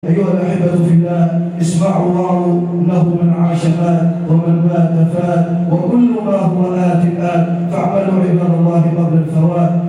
أيها الأحبة في الله، اسمعوا واعوا إنه من عاش مات ومن مات فات وكل ما هو آت فاعملوا عباد الله قبل الفوات.